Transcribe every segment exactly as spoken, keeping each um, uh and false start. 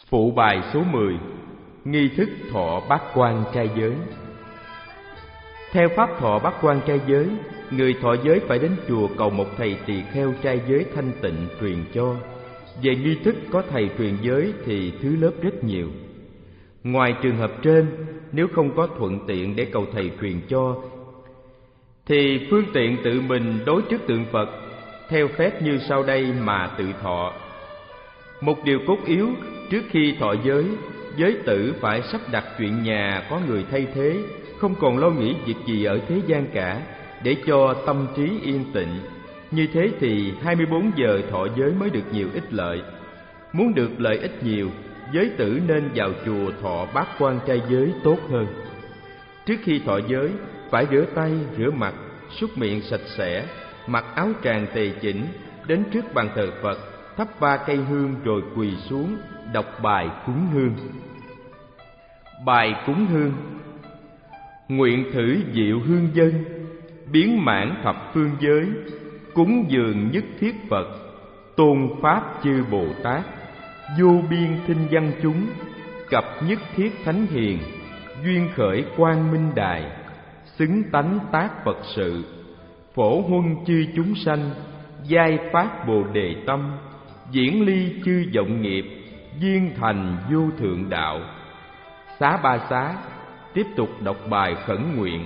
Phụ bài số mười. Nghi thức thọ bát quan trai giới. Theo pháp thọ bát quan trai giới, người thọ giới phải đến chùa cầu một thầy tỳ kheo trai giới thanh tịnh truyền cho. Về nghi thức có thầy truyền giới thì thứ lớp rất nhiều. Ngoài trường hợp trên, nếu không có thuận tiện để cầu thầy truyền cho, thì phương tiện tự mình đối trước tượng Phật theo phép như sau đây mà tự thọ. Một điều cốt yếu, trước khi thọ giới, giới tử phải sắp đặt chuyện nhà có người thay thế, không còn lo nghĩ việc gì ở thế gian cả, để cho tâm trí yên tịnh. Như thế thì hai mươi bốn giờ thọ giới mới được nhiều ích lợi. Muốn được lợi ích nhiều, giới tử nên vào chùa thọ bát quan trai giới tốt hơn. Trước khi thọ giới, phải rửa tay, rửa mặt, súc miệng sạch sẽ, mặc áo tràng tề chỉnh, đến trước bàn thờ Phật, thắp ba cây hương rồi quỳ xuống, đọc bài cúng hương. Bài cúng hương. Nguyện thử diệu hương dân, biến mãn thập phương giới, cúng dường nhất thiết Phật, tôn pháp chư Bồ Tát, vô biên thinh văn chúng, cập nhất thiết thánh hiền, duyên khởi quang minh đài, xứng tánh tác Phật sự, phổ huân chư chúng sanh, giai phát Bồ Đề tâm, diễn ly chư vọng nghiệp, duyên thành vô thượng đạo. Xá ba xá, tiếp tục đọc bài khẩn nguyện.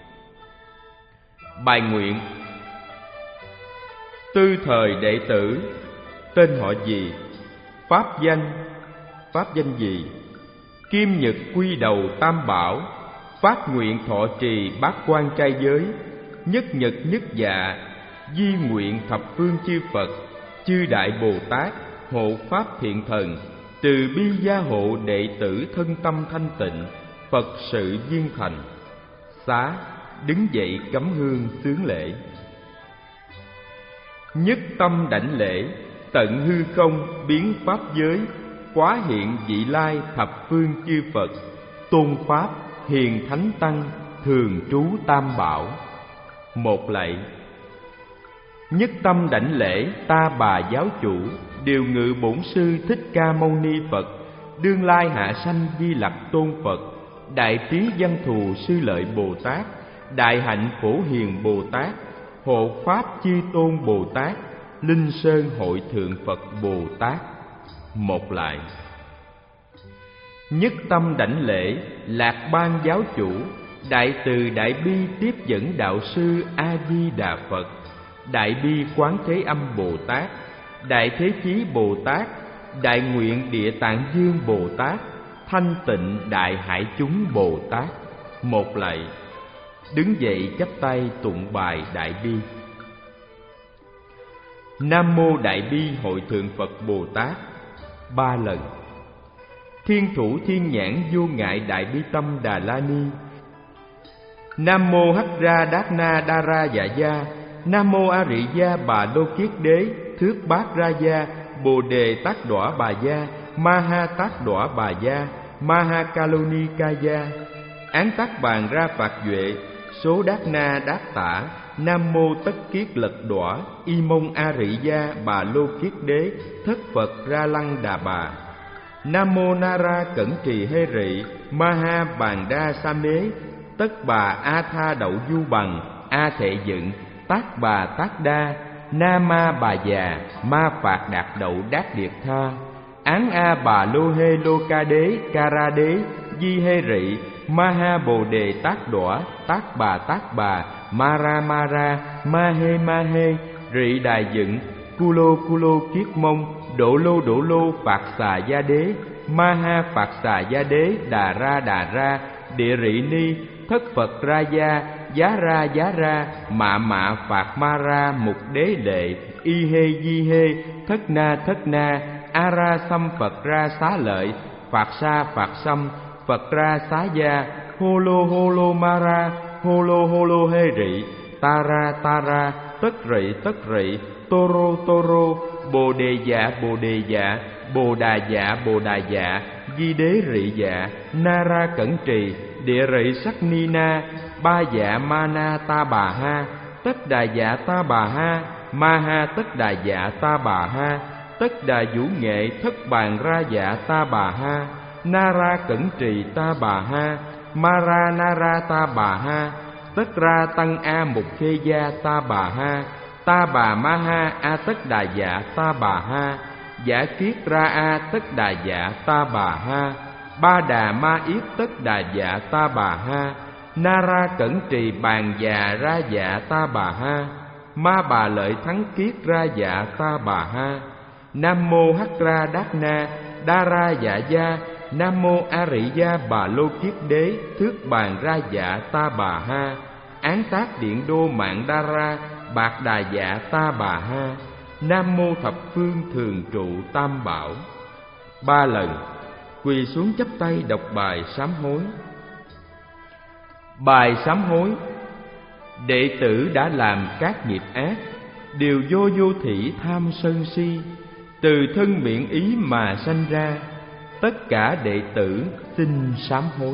Bài nguyện. Tư thời đệ tử, tên họ gì? Pháp danh, pháp danh gì? Kim nhật quy đầu tam bảo, phát nguyện thọ trì bát quan trai giới, nhất nhật nhất dạ, di nguyện thập phương chư Phật, chư Đại Bồ Tát, hộ pháp thiện thần, từ bi gia hộ đệ tử thân tâm thanh tịnh, Phật sự duyên thành. Xá, đứng dậy cắm hương xướng lễ. Nhất tâm đảnh lễ, tận hư không biến pháp giới, quá hiện vị lai thập phương chư Phật, tôn pháp hiền thánh tăng, thường trú tam bảo. Một lạy. Nhất tâm đảnh lễ ta bà giáo chủ, điều ngự bổn sư Thích Ca Mâu Ni Phật, đương lai hạ sanh Di Lặc Tôn Phật, đại trí văn thù sư lợi Bồ Tát, đại hạnh phổ hiền Bồ Tát, hộ pháp chư tôn Bồ Tát, linh sơn hội thượng Phật Bồ Tát. Một lại. Nhất tâm đảnh lễ Lạc Ban giáo chủ, đại từ đại bi tiếp dẫn đạo sư A Di Đà Phật, đại bi quán thế âm Bồ Tát, đại thế chí Bồ Tát, đại nguyện địa tạng dương Bồ Tát, thanh tịnh đại hải chúng Bồ Tát. Một lạy. Đứng dậy chắp tay tụng bài đại bi. Nam mô đại bi hội thượng Phật Bồ Tát ba lần. Thiên thủ thiên nhãn vô ngại đại bi tâm Đà La Ni. Nam mô Hắc Ra Đát Na Đa Ra Dạ Gia. Nam mô A Rị Gia Bà Đô Kiết Đế Thước Bát Ra Gia Bồ Đề Tát Đọa Bà Gia Ma Ha Tát Đọa Bà Gia Ma Ha Ca Lô Ni Ca Gia. Án tác bàn ra phạt duệ, số Đát Na Đát Tả. Nam mô Tất Kiết Lật Đọa Y Mông A Rị Gia Bà Lô Kiết Đế Thất Phật Ra Lăng Đà Bà. Nam mô Na Ra Cẩn Trì Hê Rị Ma Ha Bàn Đa Sa Mế Tất Bà A Tha Đậu Du Bằng A Thệ Dựng Tác Bà Tác Đa Na Ma Bà Già Ma Phạt Đạt Đậu Đát Điệt Tha. Án A Bà Lô Hê Lô Ca Đế Ca Ra Đế Di Hê Rị Ma Ha Bồ Đề Tát Đọa Tác Bà Tác Bà Ma Ra Ma Ra Ma Hê Ma Hê Rị Đài Dựng Cu Lô Cu Lô Kiết Mông Đỗ Lô Đỗ Lô Phạt Xà Gia Đế Ma Ha Phạt Xà Gia Đế Đà Ra Đà Ra Địa Rị Ni Thất Phật Ra Gia Giá Ra Giá Ra Mạ Mạ Phạt Ma Ra Mục Đế Lệ Y Hê Di Hê Thất Na Thất Na A Ra Xăm Phật Ra Xá Lợi Phạt Sa Phạt Xăm Phật Ra Xá Gia Hô Lô Hô Lô Ma Ra Hô Lô Hô Lô Hê Rị Ta Ra Ta Ra Tất Rị Tất Rị Tô Rô Tô Rô Bồ Đề Dạ Bồ Đề Dạ Bồ Đà Dạ Bồ Đà Dạ Di Đế Rị Dạ Na Ra Cẩn Trì Địa Rị Sắc Ni Na Ba Dạ Ma Na Ta Bà Ha Tất Đà Dạ Ta Bà Ha Ma Ha Tất Đà Dạ Ta Bà Ha tất đà vũ nghệ thất bàn ra dạ ta bà ha, na ra cẩn trì ta bà ha, ma ra na ra ta bà ha, tất ra tăng a mục khê gia ta bà ha, ta bà ma ha a tất đà dạ ta bà ha, giả kiết ra a tất đà dạ ta bà ha, ba đà ma yết tất đà dạ ta bà ha, na ra cẩn trì bàn già ra dạ ta bà ha, ma bà lợi thắng kiết ra dạ ta bà ha, nam mô hắc ra đát na đa ra dạ gia, nam mô a rị gia bà lô kiết đế thước bàn ra dạ ta bà ha, án tác điện đô mạng đa ra bạc đà dạ ta bà ha, nam mô thập phương thường trụ tam bảo. Ba lần quỳ xuống chắp tay đọc bài sám hối. Bài sám hối. Đệ tử đã làm các nghiệp ác, đều vô vô thị tham sân si, từ thân miệng ý mà sanh ra, tất cả đệ tử xin sám hối.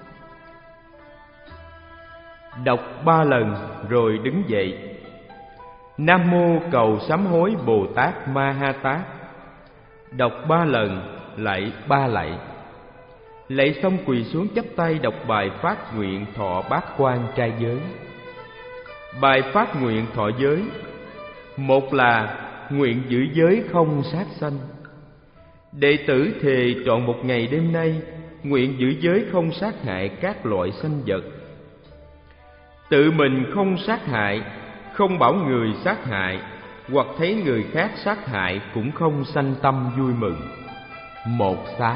Đọc ba lần rồi đứng dậy. Nam mô cầu sám hối Bồ Tát Ma Ha Tát. Đọc ba lần, lạy ba lạy. Lạy xong quỳ xuống chắp tay đọc bài phát nguyện thọ bát quan trai giới. Bài phát nguyện thọ giới. Một là nguyện giữ giới không sát sanh. Đệ tử thề trọn một ngày đêm nay nguyện giữ giới không sát hại các loại sanh vật. Tự mình không sát hại, không bảo người sát hại, hoặc thấy người khác sát hại cũng không sanh tâm vui mừng. Một xá.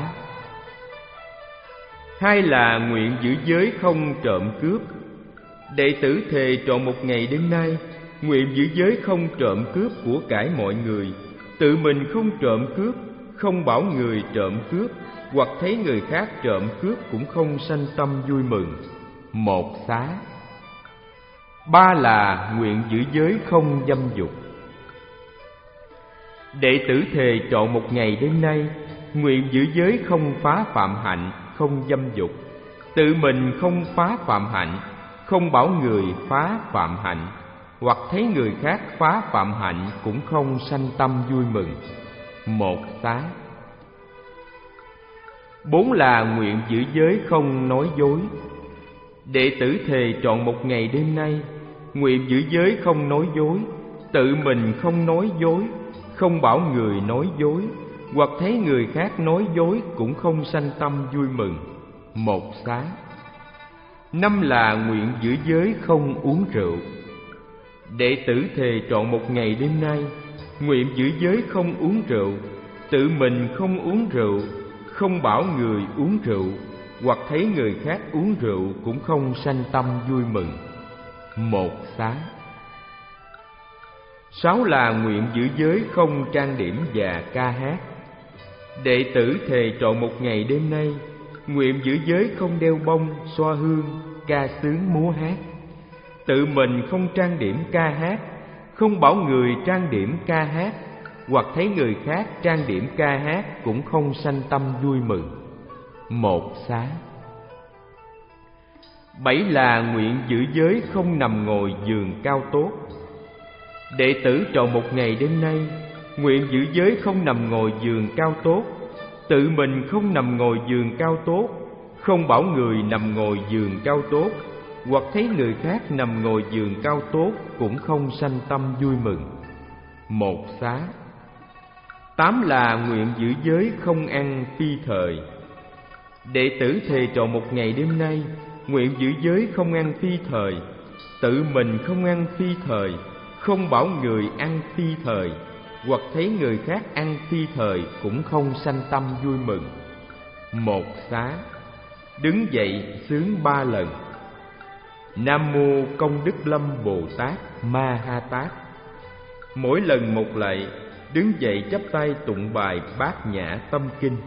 Hai là nguyện giữ giới không trộm cướp. Đệ tử thề trọn một ngày đêm nay nguyện giữ giới không trộm cướp của cải mọi người, tự mình không trộm cướp, không bảo người trộm cướp, hoặc thấy người khác trộm cướp cũng không sanh tâm vui mừng. Một xá. Ba là nguyện giữ giới không dâm dục. Đệ tử thề trọn một ngày đêm nay nguyện giữ giới không phá phạm hạnh, không dâm dục, tự mình không phá phạm hạnh, không bảo người phá phạm hạnh, hoặc thấy người khác phá phạm hạnh cũng không sanh tâm vui mừng. Một xá. Bốn là nguyện giữ giới không nói dối. Đệ tử thề trọn một ngày đêm nay nguyện giữ giới không nói dối, tự mình không nói dối, không bảo người nói dối, hoặc thấy người khác nói dối cũng không sanh tâm vui mừng. Một xá. Năm là nguyện giữ giới không uống rượu. Đệ tử thề trọn một ngày đêm nay nguyện giữ giới không uống rượu, tự mình không uống rượu, không bảo người uống rượu, hoặc thấy người khác uống rượu cũng không sanh tâm vui mừng. Một xá. Sáu là nguyện giữ giới không trang điểm và ca hát. Đệ tử thề trọn một ngày đêm nay nguyện giữ giới không đeo bông, xoa hương, ca sướng múa hát, tự mình không trang điểm ca hát, không bảo người trang điểm ca hát, hoặc thấy người khác trang điểm ca hát cũng không sanh tâm vui mừng. Một xá. Bảy là nguyện giữ giới không nằm ngồi giường cao tốt. Đệ tử trọn một ngày đêm nay nguyện giữ giới không nằm ngồi giường cao tốt, tự mình không nằm ngồi giường cao tốt, không bảo người nằm ngồi giường cao tốt, hoặc thấy người khác nằm ngồi giường cao tốt cũng không sanh tâm vui mừng. Một xá. Tám là nguyện giữ giới không ăn phi thời. Đệ tử thề trọn một ngày đêm nay nguyện giữ giới không ăn phi thời, tự mình không ăn phi thời, không bảo người ăn phi thời, hoặc thấy người khác ăn phi thời cũng không sanh tâm vui mừng. Một xá. Đứng dậy xướng ba lần. Nam mô Công Đức Lâm Bồ Tát Ma Ha Tát. Mỗi lần một lạy, đứng dậy chắp tay tụng bài Bát Nhã Tâm Kinh.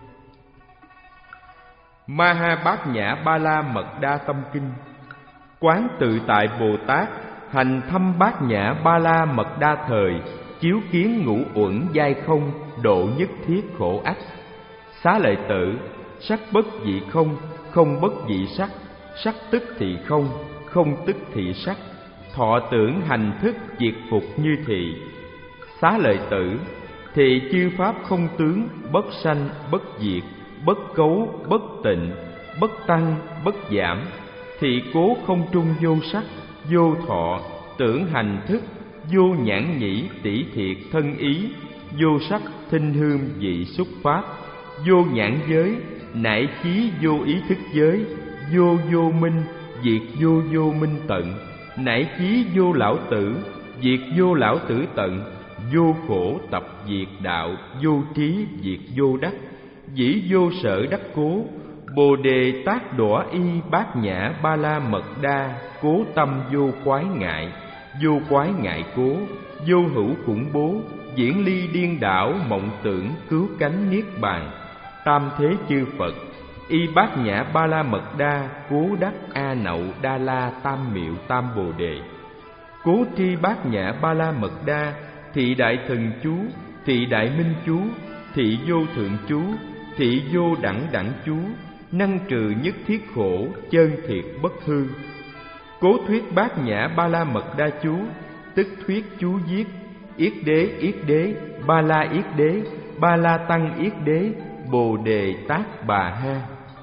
Ma Ha Bát Nhã Ba La Mật Đa Tâm Kinh. Quán tự tại Bồ Tát hành thâm Bát Nhã Ba La Mật Đa thời, chiếu kiến ngũ uẩn giai không, độ nhất thiết khổ ách. Xá lợi tử, sắc bất dị không, không bất dị sắc, sắc tức thị không, không tức thị sắc, thọ tưởng hành thức diệt phục như thị. Xá lợi tử, thì chư pháp không tướng, bất sanh, bất diệt, bất cấu, bất tịnh, bất tăng, bất giảm. Thị cố không trung vô sắc, vô thọ, tưởng hành thức, vô nhãn nhĩ tỷ thiệt thân ý, vô sắc thinh hương vị xúc pháp, vô nhãn giới, nải chí vô ý thức giới, vô vô minh, diệt vô vô minh tận, nải chí vô lão tử, diệt vô lão tử tận, vô khổ tập diệt đạo, vô trí diệt vô đắc, dĩ vô sở đắc cố, bồ đề tác đỏa y bát nhã ba la mật đa, cố tâm vô quái ngại, vô quái ngại cố, vô hữu khủng bố, diễn ly điên đảo mộng tưởng cứu cánh niết bàn, tam thế chư Phật, y bát nhã ba la mật đa, cố đắc a nậu đa la tam miệu tam bồ đề, cố tri bát nhã ba la mật đa, thị đại thần chú, thị đại minh chú, thị vô thượng chú, thị vô đẳng đẳng chú, năng trừ nhất thiết khổ, chân thiệt bất hư. Cố thuyết bát nhã ba la mật đa chú, tức thuyết chú viết yết đế yết đế, ba la yết đế, ba la tăng yết đế, bồ đề tác bà ha.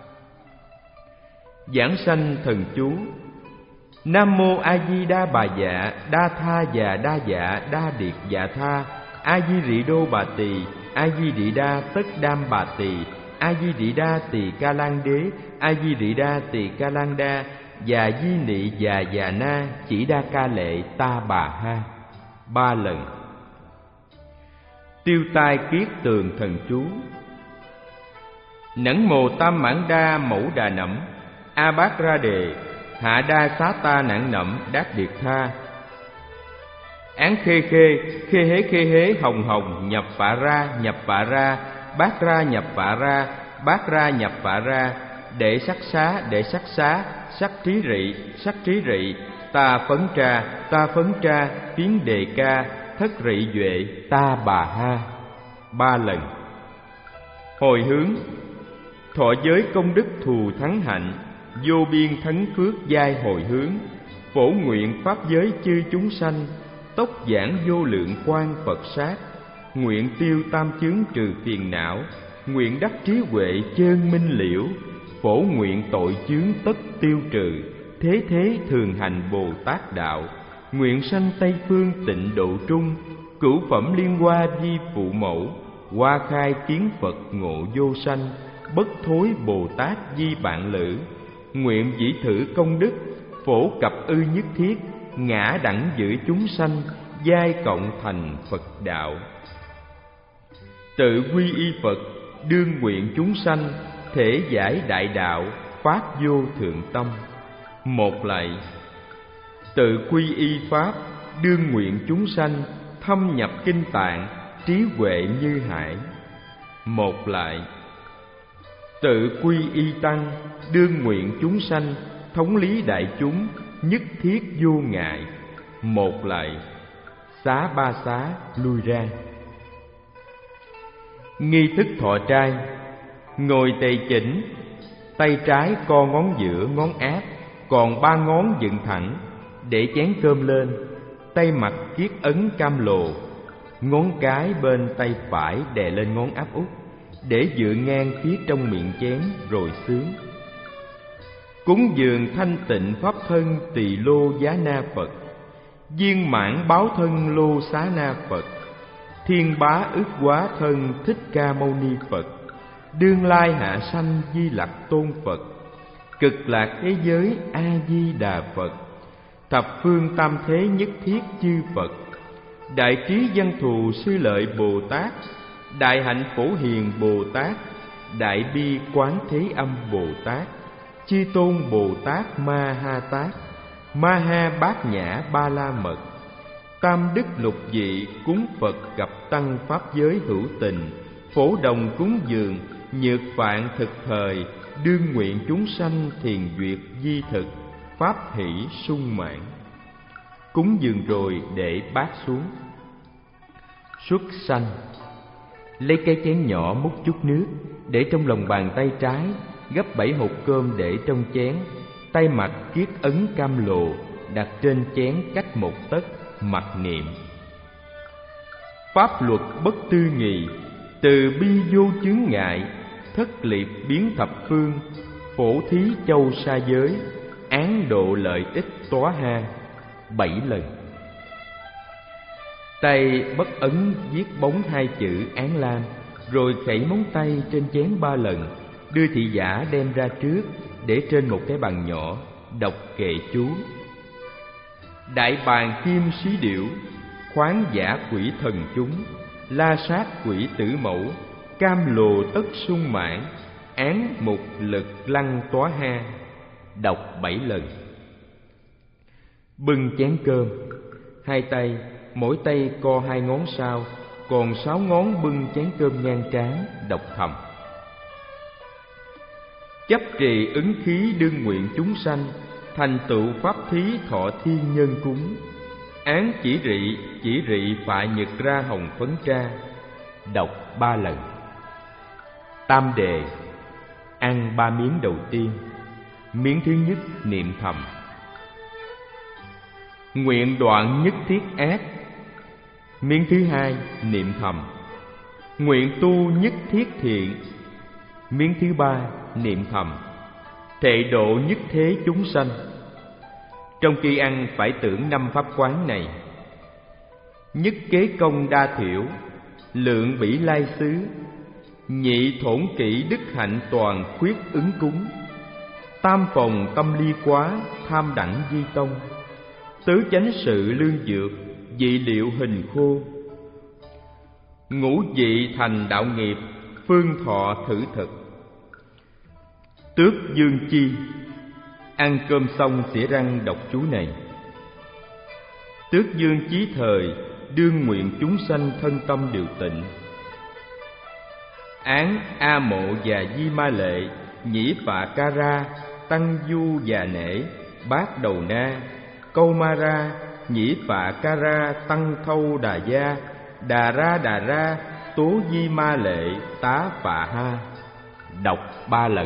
Giảng sanh thần chú. Nam mô A Di Đà Bà Dạ, Đa Tha Già Đa Dạ, Đa Điệt Dạ Tha, A Di Rị Đô Bà Tỳ, A Di Rị Đa Tất Đam Bà Tỳ, A Di Rị Đa Tỳ Ca Lan Đế, A Di Rị Đa Tỳ Ca Lan Đa, Già Di Nị Già Già Na, Chỉ Đa Ca Lệ Ta Bà Ha. Ba lần. Tiêu tai kiết tường thần chú. Nẫn mồ tam mãn đa mẫu đà nẫm, A Bát Ra Đề, Hạ Đa Xá Ta nản nẫm đát điệt tha. Án khê khê, khê hế khê hế hồng hồng, nhập phạ ra, nhập phạ ra, bát ra nhập phạ ra, bát ra nhập phạ ra, đệ sắc xá, đệ sắc xá, sắc trí rị, sắc trí rị, ta phấn tra, ta phấn tra, tiến đề ca, thất rị duệ, ta bà ha. Ba lần. Hồi hướng. Thọ giới công đức thù thắng hạnh, vô biên thắng phước giai hồi hướng, phổ nguyện pháp giới chư chúng sanh, tốc giảng vô lượng quan Phật sát, nguyện tiêu tam chướng trừ phiền não, nguyện đắc trí huệ chơn minh liễu, phổ nguyện tội chướng tất tiêu trừ, thế thế thường hành Bồ Tát đạo, nguyện sanh Tây phương tịnh độ trung, cửu phẩm liên hoa vi phụ mẫu, hoa khai kiến Phật ngộ vô sanh, bất thối Bồ Tát di bạn lữ, nguyện dĩ thử công đức, phổ cập ư nhất thiết, ngã đẳng giữ chúng sanh, giai cộng thành Phật đạo. Tự quy y Phật, đương nguyện chúng sanh, thể giải đại đạo, phát vô thượng tâm. Một lại. Tự quy y Pháp, đương nguyện chúng sanh, thâm nhập kinh tạng, trí huệ như hải. Một lại. Tự quy y Tăng, đương nguyện chúng sanh, thống lý đại chúng, nhất thiết vô ngại. Một lại. Xá ba xá lui ra. Nghi thức thọ trai. Ngồi tề chỉnh, tay trái co ngón giữa ngón áp, còn ba ngón dựng thẳng, để chén cơm lên, tay mặt kiết ấn cam lồ, ngón cái bên tay phải đè lên ngón áp út, để dựa ngang phía trong miệng chén rồi xướng. Cúng dường thanh tịnh pháp thân tỳ lô giá na Phật, viên mãn báo thân lô xá na Phật, thiên bá ức quá thân Thích Ca Mâu Ni Phật, đương lai hạ sanh Di Lặc Tôn Phật, cực lạc thế giới A Di Đà Phật, thập phương tam thế nhất thiết chư Phật, đại trí văn thù sư lợi Bồ Tát, đại hạnh phổ hiền Bồ Tát, đại bi quán thế âm Bồ Tát, chư tôn Bồ Tát Ma Ha Tát, Ma Ha Bát Nhã Ba La Mật, tam đức lục vị cúng Phật gặp tăng pháp giới hữu tình, phổ đồng cúng dường, nhược phạn thực thời, đương nguyện chúng sanh thiền duyệt di thực, pháp hỷ sung mãn. Cúng dường rồi để bát xuống. Xuất sanh. Lấy cái chén nhỏ múc chút nước, để trong lòng bàn tay trái, gấp bảy hột cơm để trong chén, tay mặt kiết ấn cam lồ, đặt trên chén cách một tấc, mặc niệm. pháp luật bất tư nghị, từ bi vô chướng ngại, thất liệt biến thập phương, phổ thí châu sa giới, án độ lợi ích tóa ha, bảy lần. Tay bất ấn viết bóng hai chữ Án Lam, rồi khẩy móng tay trên chén ba lần, đưa thị giả đem ra trước, để trên một cái bàn nhỏ, đọc kệ chú. Đại bàng kim xí điểu, khoáng giả quỷ thần chúng, la sát quỷ tử mẫu, cam lồ tất sung mãn, án mục lực lăng tóa ha, đọc bảy lần. Bưng chén cơm, hai tay, mỗi tay co hai ngón sau, còn sáu ngón bưng chén cơm ngang trán, đọc thầm. Chấp trì ứng khí đương nguyện chúng sanh, thành tựu pháp thí thọ thiên nhân cúng, án chỉ rị chỉ rị phạ nhật ra hồng phấn tra, đọc ba lần. Tam đề, ăn ba miếng đầu tiên. Miếng thứ nhất niệm thầm: nguyện đoạn nhất thiết ác. Miếng thứ hai niệm thầm: nguyện tu nhất thiết thiện. Miếng thứ ba niệm thầm: thệ độ nhất thế chúng sanh. Trong khi ăn phải tưởng năm pháp quán này: nhất kế công đa thiểu, lượng bỉ lai xứ, nhị thổn kỷ đức hạnh toàn khuyết ứng cúng, tam phòng tâm ly quá tham đẳng di tông, tứ chánh sự lương dược, dị liệu hình khô, ngũ dị thành đạo nghiệp, phương thọ thử thực. Tước dương chi, ăn cơm xong xỉa răng đọc chú này: tước dương chí thời, đương nguyện chúng sanh thân tâm điều tịnh. Án A Mộ và Di Ma Lệ, nhĩ phạ ca ra, tăng du già nể, bát đầu na, câu ma ra, nhĩ phạ ca ra, tăng thâu đà gia, đà ra đà ra, tố Di Ma Lệ, tá phạ ha, đọc ba lần.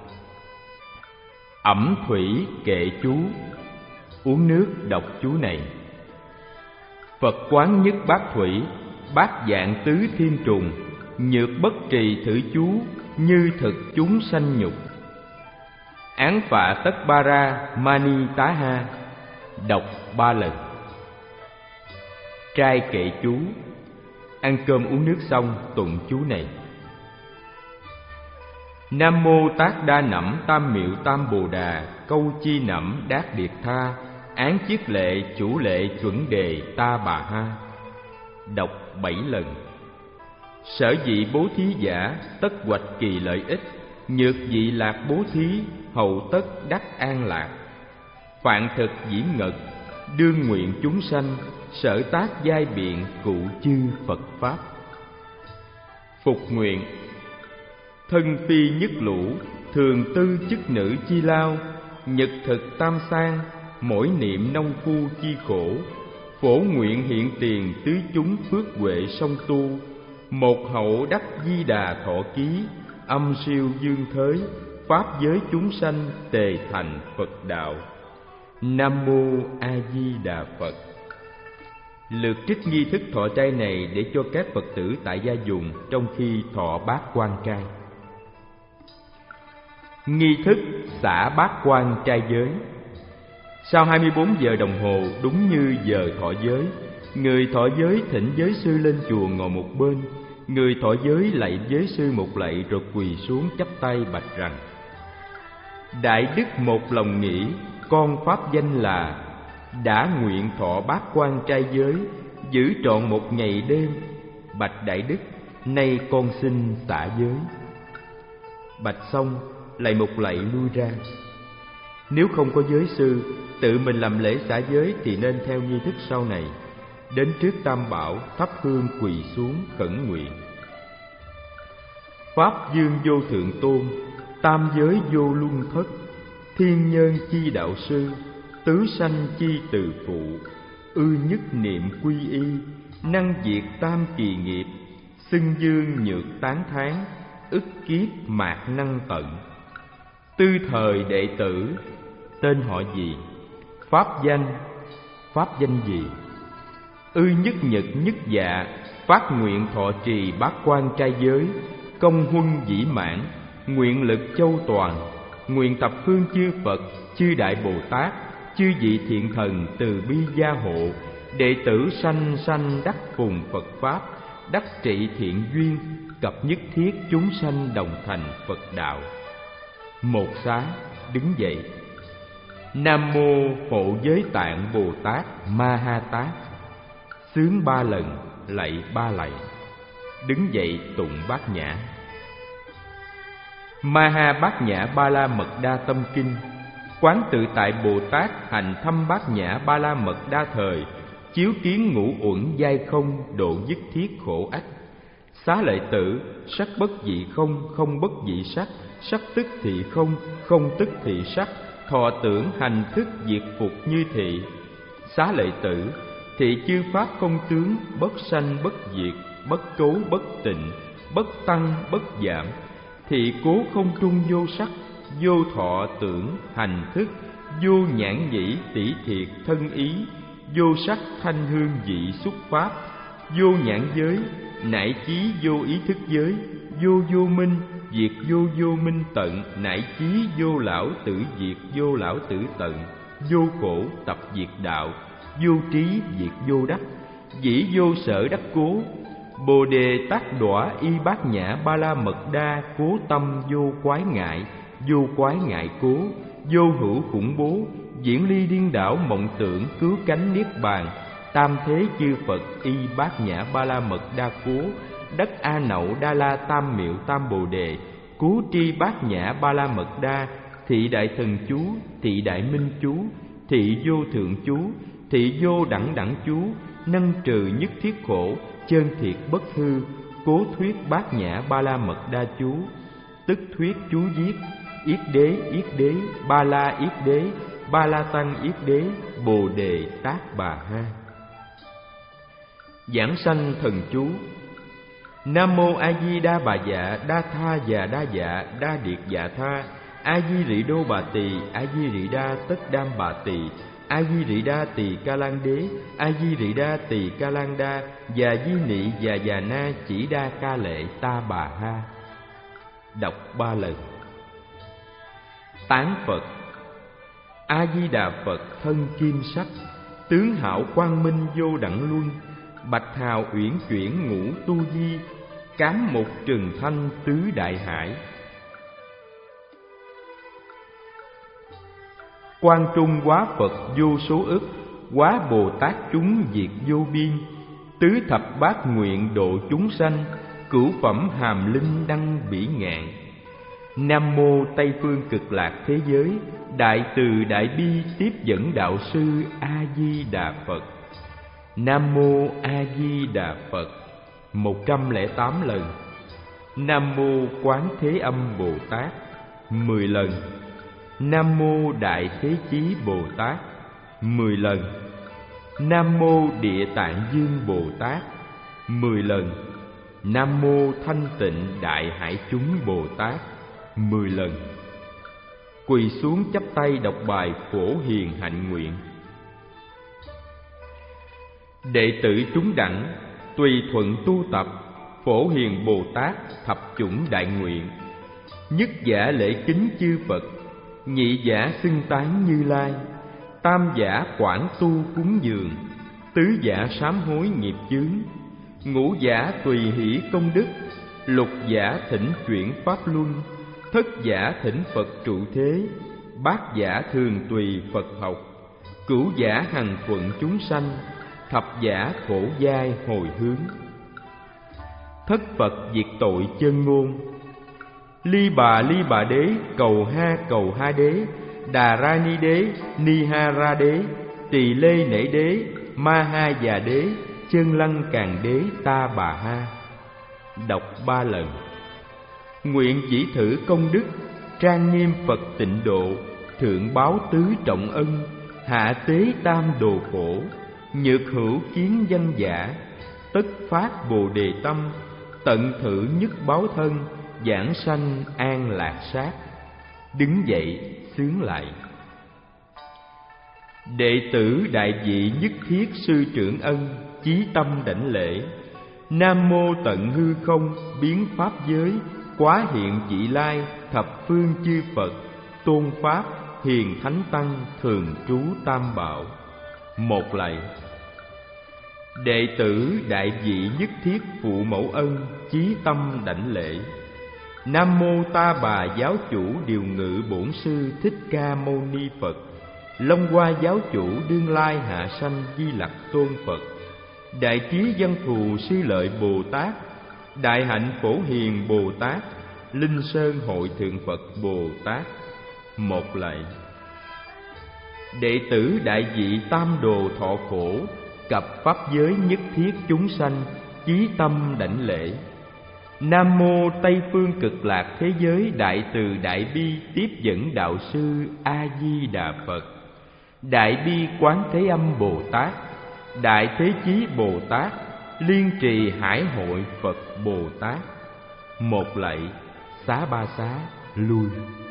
Ẩm thủy kệ chú, uống nước đọc chú này: Phật quán nhất bát thủy, bát dạng tứ thiên trùng, nhược bất trì thử chú, như thực chúng sanh nhục. Án phạ tất ba ra mani tá ha, đọc ba lần. Trai kệ chú, ăn cơm uống nước xong tụng chú này: Nam mô Tát Đa Nẵm Tam Miệu Tam Bồ Đà, câu chi nẫm đát điệt tha, án chiết lệ chủ lệ chuẩn đề ta bà ha, đọc bảy lần. Sở dị bố thí giả, tất hoạch kỳ lợi ích, nhược dị lạc bố thí, hậu tất đắc an lạc. Phạn thực diễn ngật, đương nguyện chúng sanh, sở tác giai biện cụ chư Phật Pháp. Phục nguyện: thân phi nhất lũ, thường tư chức nữ chi lao, nhật thực tam sang, mỗi niệm nông phu chi khổ. Phổ nguyện hiện tiền tứ chúng phước huệ song tu, một hậu đắc di đà thọ ký, âm siêu dương thới, pháp giới chúng sanh tề thành Phật đạo. Nam mô A Di Đà Phật. Lượt trích nghi thức thọ trai này để cho các Phật tử tại gia dùng trong khi thọ bát quan trai. Nghi thức xả bát quan trai giới. Sau hai mươi bốn giờ đồng hồ, đúng như giờ thọ giới, người thọ giới thỉnh giới sư lên chùa ngồi một bên. Người thọ giới lạy giới sư một lạy rồi quỳ xuống chắp tay bạch rằng: Đại đức một lòng nghĩ, con pháp danh là đã nguyện thọ bát quan trai giới, giữ trọn một ngày đêm. Bạch đại đức, nay con xin xả giới. Bạch xong, lại một lạy lui ra. Nếu không có giới sư, tự mình làm lễ xả giới thì nên theo nghi thức sau này: đến trước Tam Bảo, thắp hương quỳ xuống khẩn nguyện: Pháp dương vô thượng tôn, tam giới vô luân thất, thiên nhân chi đạo sư, tứ sanh chi từ phụ, ư nhất niệm quy y, năng diệt tam kỳ nghiệp, xưng dương nhược tán thán, ức kiếp mạt năng tận. Tư thời đệ tử, tên họ gì? Pháp danh, pháp danh gì? Ư nhất nhật nhất dạ, phát nguyện thọ trì bát quan trai giới, công huân dĩ mãn, nguyện lực châu toàn, nguyện tập phương chư Phật, chư Đại Bồ Tát, chư vị thiện thần từ bi gia hộ, đệ tử sanh sanh đắc phùng Phật Pháp, đắc trị thiện duyên, cập nhất thiết chúng sanh đồng thành Phật đạo. Một xá đứng dậy. Nam mô Hộ Giới Tạng Bồ Tát Ma Ha Tát. Xướng ba lần, lạy ba lạy. Đứng dậy tụng bát nhã. Ma Ha Bát Nhã Ba La Mật Đa Tâm Kinh. Quán tự tại Bồ Tát hành thăm bát nhã Ba La Mật Đa thời, chiếu kiến ngũ uẩn giai không, độ nhất thiết khổ ách. Xá lợi tử, sắc bất dị không, không bất dị sắc, sắc tức thị không, không tức thị sắc, thọ tưởng hành thức diệt phục như thị. Xá lợi tử, thị chư pháp không tướng, bất sanh bất diệt, bất cấu bất tịnh, bất tăng bất giảm. Thị cố không trung vô sắc, vô thọ tưởng hành thức, vô nhãn nhĩ tỷ thiệt thân ý, vô sắc thanh hương vị xúc pháp, vô nhãn giới, nải chí vô ý thức giới, vô vô minh, diệt vô vô minh tận, nải chí vô lão tử diệt vô lão tử tận, vô khổ tập diệt đạo, vô trí diệt vô đắc, dĩ vô sở đắc cố. Bồ đề tác đọa y bát nhã Ba La Mật Đa, cố tâm vô quái ngại, vô quái ngại cố, vô hữu khủng bố, diễn ly điên đảo mộng tưởng, cứu cánh niết bàn. Tam thế chư Phật y bát nhã Ba La Mật Đa cố, đất A Nậu Đa La Tam Miệu Tam Bồ Đề, cố tri bát nhã Ba La Mật Đa, thị đại thần chú, thị đại minh chú, thị vô thượng chú, thị vô đẳng đẳng chú, nâng trừ nhất thiết khổ, chân thiệt bất hư, cố thuyết bát nhã Ba La Mật Đa chú, tức thuyết chú viết yết đế yết đế, ba la yết đế, ba la tăng yết đế, bồ đề tát bà ha. Giảng sanh thần chú. Nam mô A Di Đa Bà Dạ, Đa Tha Già Đa Dạ, Đa Điệt Dạ Tha, A Di Rị Đô Bà Tỳ, A Di Rị Đa Tất Đam Bà Tỳ, A Di Rị Đa Tỳ Ca Lan Đế, A Di Rị Đa Tỳ Ca Lan Đa, Già Di Nị Già Già Na Chỉ Đa Ca Lệ Ta Bà Ha. Đọc ba lần. Tán Phật. A Di Đà Phật thân kim sắc, tướng hảo quang minh vô đẳng luân, bạch hào uyển chuyển ngũ tu di, cám một trừng thanh tứ đại hải. Quan trung hóa Phật vô số ức, hóa Bồ Tát chúng diệt vô biên, tứ thập bát nguyện độ chúng sanh, cửu phẩm hàm linh đăng bỉ ngạn. Nam mô Tây phương cực lạc thế giới, đại từ đại bi tiếp dẫn đạo sư A Di Đà Phật. Nam mô A Di Đà Phật một trăm lẻ tám lần. Nam mô Quán Thế Âm Bồ Tát mười lần. Nam mô Đại Thế Chí Bồ Tát mười lần. Nam mô Địa Tạng Dương Bồ Tát mười lần. Nam mô Thanh Tịnh Đại Hải Chúng Bồ Tát mười lần. Quỳ xuống chắp tay đọc bài Phổ Hiền Hạnh Nguyện. Đệ tử chúng đẳng tùy thuận tu tập Phổ Hiền Bồ Tát thập chủng đại nguyện. Nhất giả lễ kính chư Phật, nhị giả xưng tán Như Lai, tam giả quảng tu cúng dường, tứ giả sám hối nghiệp chướng, ngũ giả tùy hỷ công đức, lục giả thỉnh chuyển pháp luân, thất giả thỉnh Phật trụ thế, bát giả thường tùy Phật học, cửu giả hằng thuận chúng sanh, thập giả khổ giai hồi hướng. Thất Phật diệt tội chân ngôn. Ly Bà Ly Bà Đế cầu ha cầu ha đế, Đà Ra Ni Đế Ni Ha Ra Đế, Tỳ Lê Nể Đế Ma Ha Già Đế, Chân Lăng Càng Đế Ta Bà Ha. Đọc ba lần. Nguyện chỉ thử công đức, trang nghiêm Phật tịnh độ, thượng báo tứ trọng ân, hạ tế tam đồ khổ, nhược hữu kiến danh giả, tất phát bồ đề tâm, tận thử nhất báo thân, giảng sanh an lạc sát. Đứng dậy xướng lại. Đệ tử đại vị nhất thiết sư trưởng ân, chí tâm đảnh lễ. Nam mô tận hư không biến pháp giới, quá hiện vị lai thập phương chư Phật, tôn pháp hiền thánh tăng thường trú tam bảo. Một lạy. Đệ tử đại vị nhất thiết phụ mẫu ân, chí tâm đảnh lễ. Nam mô Ta Bà giáo chủ điều ngự bổn sư Thích Ca Mâu Ni Phật, Long Hoa giáo chủ đương lai hạ sanh Di Lặc Tôn Phật, Đại trí văn thù sư lợi Bồ Tát, Đại hạnh phổ hiền Bồ Tát, Linh Sơn hội thượng Phật Bồ Tát. Một lạy. Đệ tử đại vị tam đồ thọ khổ, cập pháp giới nhất thiết chúng sanh, chí tâm đảnh lễ. Nam mô Tây phương cực lạc thế giới đại từ đại bi tiếp dẫn đạo sư A Di Đà Phật, Đại bi quán thế âm Bồ Tát, Đại thế chí Bồ Tát, liên trì hải hội Phật Bồ Tát. Một lạy. Xá ba xá lui.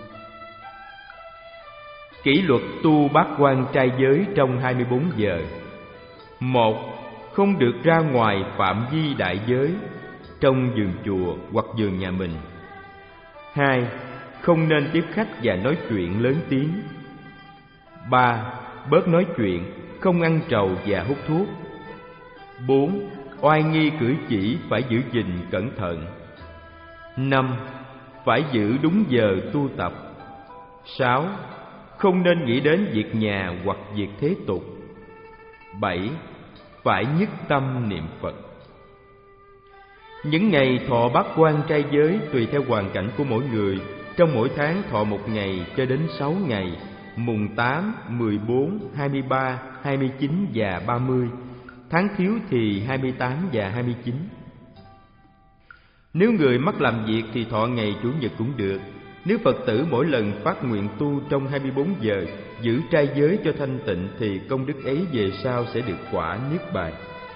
Kỷ luật tu bát quan trai giới trong hai mươi bốn giờ. Một. Không được ra ngoài phạm vi đại giới, trong vườn chùa hoặc vườn nhà mình. Hai. Không nên tiếp khách và nói chuyện lớn tiếng. Ba. Bớt nói chuyện, không ăn trầu và hút thuốc. Bốn. Oai nghi cử chỉ phải giữ gìn cẩn thận. Năm. Phải giữ đúng giờ tu tập. Sáu. Không nên nghĩ đến việc nhà hoặc việc thế tục. Bảy. Phải nhất tâm niệm Phật. Những ngày thọ bát quan trai giới tùy theo hoàn cảnh của mỗi người. Trong mỗi tháng thọ một ngày cho đến sáu ngày, mùng tám, mười bốn, hai mươi ba, hai mươi chín và ba mươi. Tháng thiếu thì hai mươi tám và hai mươi chín. Nếu người mắc làm việc thì thọ ngày Chủ nhật cũng được. Nếu Phật tử mỗi lần phát nguyện tu trong hai mươi bốn giờ, giữ trai giới cho thanh tịnh, thì công đức ấy về sau sẽ được quả niết bàn.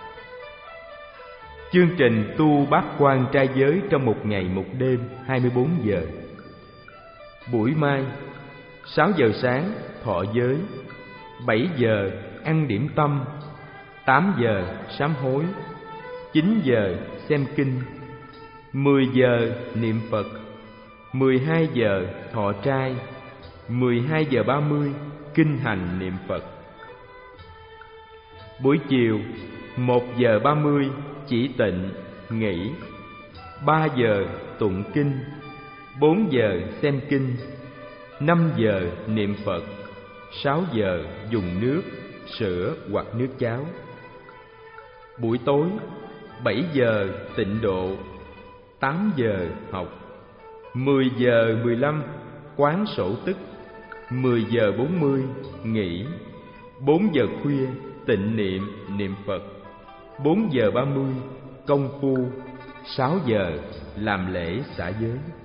Chương trình tu bát quan trai giới trong một ngày một đêm hai mươi bốn giờ. Buổi mai sáu giờ sáng thọ giới, bảy giờ ăn điểm tâm, tám giờ sám hối, chín giờ xem kinh, mười giờ niệm Phật, mười hai giờ thọ trai, mười hai giờ ba mươi kinh hành niệm Phật. Buổi chiều một giờ ba mươi chỉ tịnh nghỉ, ba giờ tụng kinh, bốn giờ xem kinh, năm giờ niệm Phật, sáu giờ dùng nước, sữa hoặc nước cháo. Buổi tối bảy giờ tịnh độ, tám giờ học, mười giờ mười lăm quán sổ tức, mười giờ bốn mươi nghỉ, bốn giờ khuya tịnh niệm niệm Phật, bốn giờ ba mươi công phu, sáu giờ làm lễ xả giới.